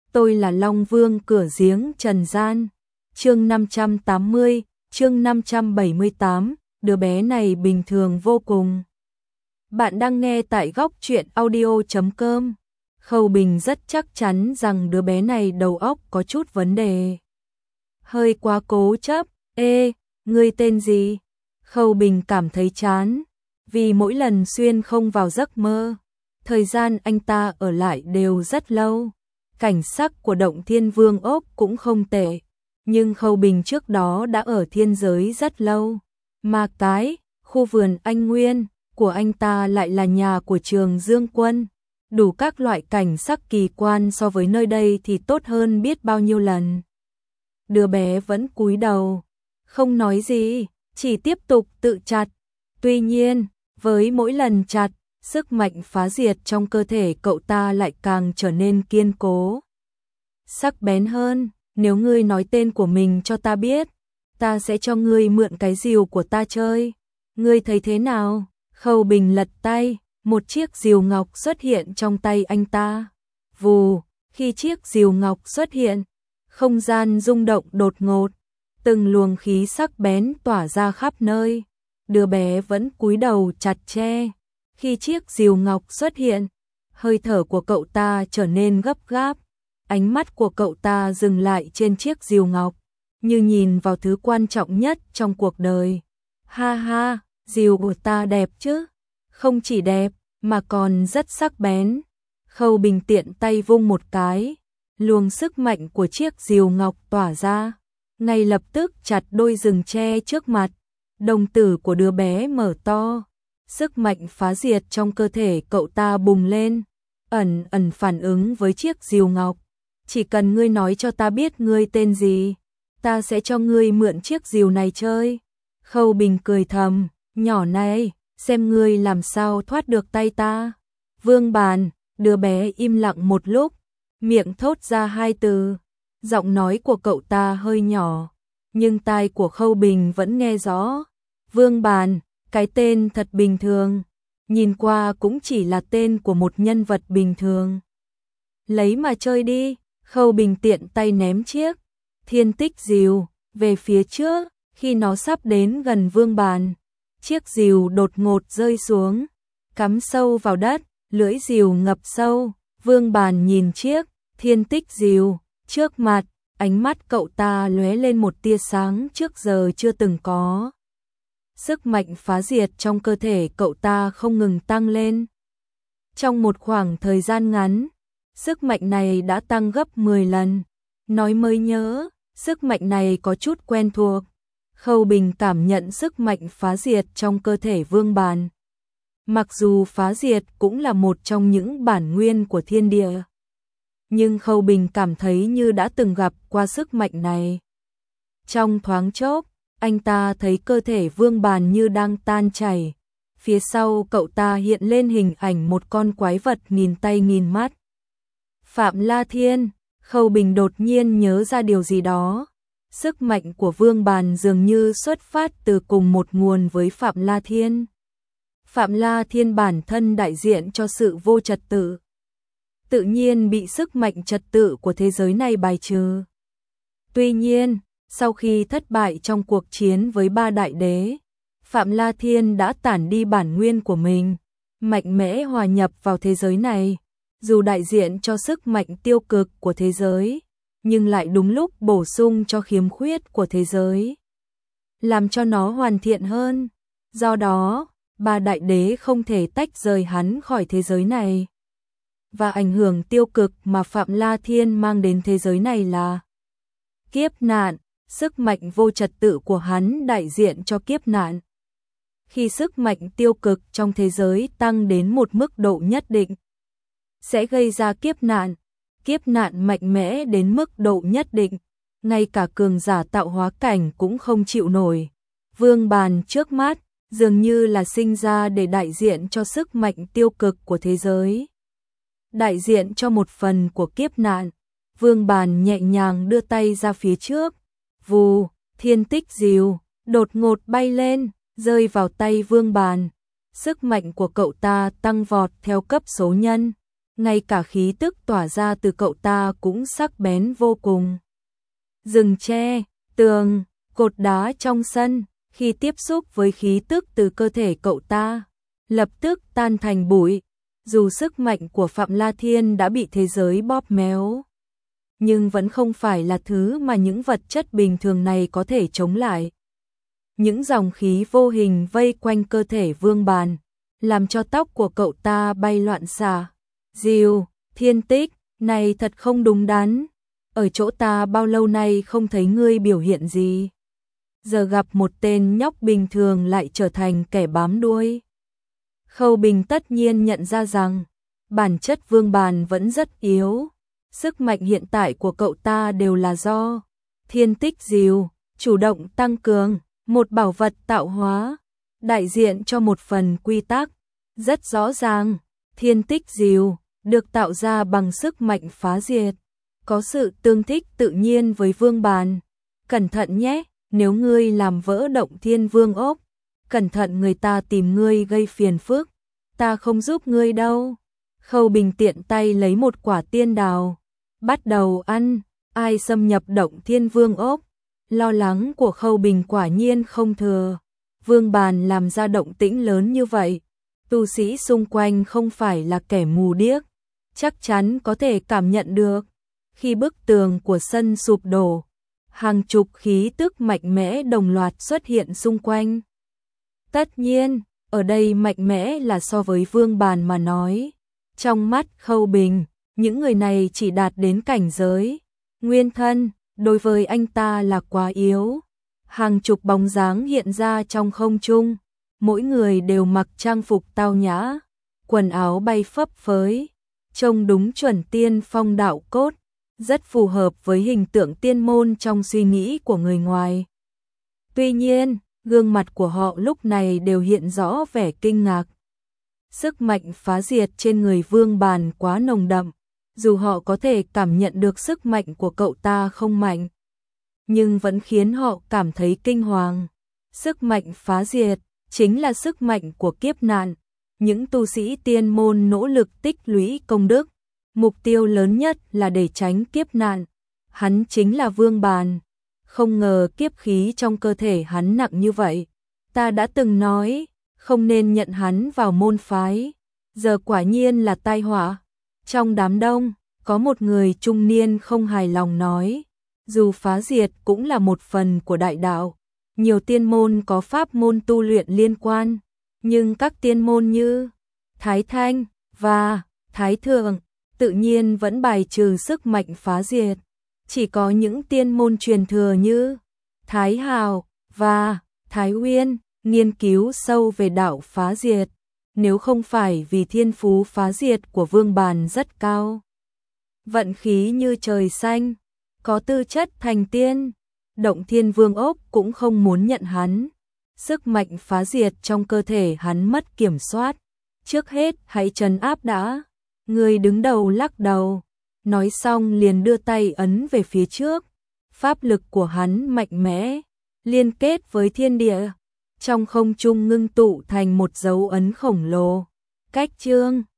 tôi là Long Vương cửa giếng trần gian. Chương 580, chương 578, đứa bé này bình thường vô cùng. Bạn đang nghe tại góc truyện audio.com. Khâu Bình rất chắc chắn rằng đứa bé này đầu óc có chút vấn đề. Hơi quá cố chấp. Ê, ngươi tên gì? Khâu Bình cảm thấy chán, vì mỗi lần xuyên không vào giấc mơ, thời gian anh ta ở lại đều rất lâu. Cảnh sắc của động Thiên Vương ốc cũng không tệ, nhưng Khâu Bình trước đó đã ở thiên giới rất lâu. Mà cái khu vườn anh Nguyên của anh ta lại là nhà của Trường Dương Quân. Đủ các loại cảnh sắc kỳ quan, so với nơi đây thì tốt hơn biết bao nhiêu lần. Đứa bé vẫn cúi đầu, không nói gì, chỉ tiếp tục tự chặt. Tuy nhiên, với mỗi lần chặt, sức mạnh phá diệt trong cơ thể cậu ta lại càng trở nên kiên cố, sắc bén hơn. Nếu ngươi nói tên của mình cho ta biết, ta sẽ cho ngươi mượn cái rìu của ta chơi. Ngươi thấy thế nào? Khâu Bình lật tay, một chiếc rìu ngọc xuất hiện trong tay anh ta. Vù, khi chiếc rìu ngọc xuất hiện, không gian rung động đột ngột, từng luồng khí sắc bén tỏa ra khắp nơi. Đứa bé vẫn cúi đầu chặt tre. Khi chiếc rìu ngọc xuất hiện, hơi thở của cậu ta trở nên gấp gáp. Ánh mắt của cậu ta dừng lại trên chiếc rìu ngọc, như nhìn vào thứ quan trọng nhất trong cuộc đời. Ha ha, rìu của ta đẹp chứ? Không chỉ đẹp, mà còn rất sắc bén. Khâu Bình tiện tay vung một cái, luồng sức mạnh của chiếc rìu ngọc tỏa ra, ngay lập tức chặt đôi rừng tre trước mặt. Đồng tử của đứa bé mở to, sức mạnh phá diệt trong cơ thể cậu ta bùng lên, ẩn ẩn phản ứng với chiếc rìu ngọc. Chỉ cần ngươi nói cho ta biết ngươi tên gì, ta sẽ cho ngươi mượn chiếc rìu này chơi. Khâu Bình cười thầm, nhỏ này, xem ngươi làm sao thoát được tay ta. Vương Bàn. Đứa bé im lặng một lúc, miệng thốt ra hai từ. Giọng nói của cậu ta hơi nhỏ, nhưng tai của Khâu Bình vẫn nghe rõ. Vương Bàn, cái tên thật bình thường, nhìn qua cũng chỉ là tên của một nhân vật bình thường. Lấy mà chơi đi. Khâu Bình tiện tay ném chiếc thiên tích rìu về phía trước. Khi nó sắp đến gần Vương Bàn, chiếc rìu đột ngột rơi xuống, cắm sâu vào đất, lưỡi rìu ngập sâu. Vương Bàn nhìn chiếc thiên tích rìu trước mặt, ánh mắt cậu ta lóe lên một tia sáng trước giờ chưa từng có. Sức mạnh phá diệt trong cơ thể cậu ta không ngừng tăng lên. Trong một khoảng thời gian ngắn, sức mạnh này đã tăng gấp 10 lần. Nói mới nhớ, sức mạnh này có chút quen thuộc. Khâu Bình cảm nhận sức mạnh phá diệt trong cơ thể Vương Bàn. Mặc dù phá diệt cũng là một trong những bản nguyên của thiên địa, nhưng Khâu Bình cảm thấy như đã từng gặp qua sức mạnh này. Trong thoáng chốc, anh ta thấy cơ thể Vương Bàn như đang tan chảy. Phía sau cậu ta hiện lên hình ảnh một con quái vật nghìn tay nghìn mắt. Phạm La Thiên. Khâu Bình đột nhiên nhớ ra điều gì đó. Sức mạnh của Vương Bàn dường như xuất phát từ cùng một nguồn với Phạm La Thiên. Phạm La Thiên bản thân đại diện cho sự vô trật tự, tự nhiên bị sức mạnh trật tự của thế giới này bài trừ. Tuy nhiên, sau khi thất bại trong cuộc chiến với ba đại đế, Phạm La Thiên đã tản đi bản nguyên của mình, mạnh mẽ hòa nhập vào thế giới này. Dù đại diện cho sức mạnh tiêu cực của thế giới, nhưng lại đúng lúc bổ sung cho khiếm khuyết của thế giới, làm cho nó hoàn thiện hơn. Do đó, ba đại đế không thể tách rời hắn khỏi thế giới này. Và ảnh hưởng tiêu cực mà Phạm La Thiên mang đến thế giới này là kiếp nạn. Sức mạnh vô trật tự của hắn đại diện cho kiếp nạn. Khi sức mạnh tiêu cực trong thế giới tăng đến một mức độ nhất định, sẽ gây ra kiếp nạn. Kiếp nạn mạnh mẽ đến mức độ nhất định, ngay cả cường giả tạo hóa cảnh cũng không chịu nổi. Vương Bàn trước mắt dường như là sinh ra để đại diện cho sức mạnh tiêu cực của thế giới, đại diện cho một phần của kiếp nạn. Vương Bàn nhẹ nhàng đưa tay ra phía trước. Vù, thiên tích rìu đột ngột bay lên, rơi vào tay Vương Bàn. Sức mạnh của cậu ta tăng vọt theo cấp số nhân. ngay cả khí tức tỏa ra từ cậu ta cũng sắc bén vô cùng. Rừng tre, tường, cột đá trong sân, khi tiếp xúc với khí tức từ cơ thể cậu ta, lập tức tan thành bụi. Dù sức mạnh của Phạm La Thiên đã bị thế giới bóp méo, nhưng vẫn không phải là thứ mà những vật chất bình thường này có thể chống lại. Những dòng khí vô hình vây quanh cơ thể Vương Bàn, làm cho tóc của cậu ta bay loạn xạ. Diều, Thiên Tích, này thật không đúng đắn. Ở chỗ ta bao lâu nay không thấy ngươi biểu hiện gì. Giờ gặp một tên nhóc bình thường lại trở thành kẻ bám đuôi. Khâu Bình tất nhiên nhận ra rằng, bản chất Vương Bàn vẫn rất yếu. Sức mạnh hiện tại của cậu ta đều là do Thiên Tích Diều chủ động tăng cường, một bảo vật tạo hóa, đại diện cho một phần quy tắc. Rất rõ ràng, Thiên Tích Diều được tạo ra bằng sức mạnh phá diệt, có sự tương thích tự nhiên với Vương Bàn. Cẩn thận nhé, nếu ngươi làm vỡ Động Thiên Vương ốc, cẩn thận người ta tìm ngươi gây phiền phức, ta không giúp ngươi đâu. Khâu Bình tiện tay lấy một quả tiên đào, bắt đầu ăn. Ai xâm nhập Động Thiên Vương ốc? Lo lắng của Khâu Bình quả nhiên không thừa. Vương Bàn làm ra động tĩnh lớn như vậy, tu sĩ xung quanh không phải là kẻ mù điếc, chắc chắn có thể cảm nhận được. Khi bức tường của sân sụp đổ, hàng chục khí tức mạnh mẽ đồng loạt xuất hiện xung quanh. Tất nhiên, ở đây mạnh mẽ là so với Vương Bàn mà nói. Trong mắt Khâu Bình, những người này chỉ đạt đến cảnh giới nguyên thân, đối với anh ta là quá yếu. Hàng chục bóng dáng hiện ra trong không trung, mỗi người đều mặc trang phục tao nhã, quần áo bay phấp phới, trông đúng chuẩn tiên phong đạo cốt, rất phù hợp với hình tượng tiên môn trong suy nghĩ của người ngoài. Tuy nhiên, gương mặt của họ lúc này đều hiện rõ vẻ kinh ngạc. Sức mạnh phá diệt trên người Vương Bàn quá nồng đậm, dù họ có thể cảm nhận được sức mạnh của cậu ta không mạnh, nhưng vẫn khiến họ cảm thấy kinh hoàng. Sức mạnh phá diệt chính là sức mạnh của kiếp nạn. Những tu sĩ tiên môn nỗ lực tích lũy công đức, mục tiêu lớn nhất là để tránh kiếp nạn. Hắn chính là Vương Bàn. Không ngờ kiếp khí trong cơ thể hắn nặng như vậy. Ta đã từng nói, không nên nhận hắn vào môn phái. Giờ quả nhiên là tai họa. Trong đám đông, có một người trung niên không hài lòng nói, dù phá diệt cũng là một phần của đại đạo. Nhiều tiên môn có pháp môn tu luyện liên quan, nhưng các tiên môn như Thái Thanh và Thái Thượng tự nhiên vẫn bài trừ sức mạnh phá diệt. Chỉ có những tiên môn truyền thừa như Thái Hào và Thái Uyên nghiên cứu sâu về đạo phá diệt. Nếu không phải vì thiên phú phá diệt của Vương Bàn rất cao, vận khí như trời xanh, có tư chất thành tiên, Động Thiên Vương ốc cũng không muốn nhận hắn. Sức mạnh phá diệt trong cơ thể hắn mất kiểm soát. Trước hết hãy trấn áp đã. Người đứng đầu lắc đầu, nói xong liền đưa tay ấn về phía trước. Pháp lực của hắn mạnh mẽ, liên kết với thiên địa, trong không trung ngưng tụ thành một dấu ấn khổng lồ. Cách chương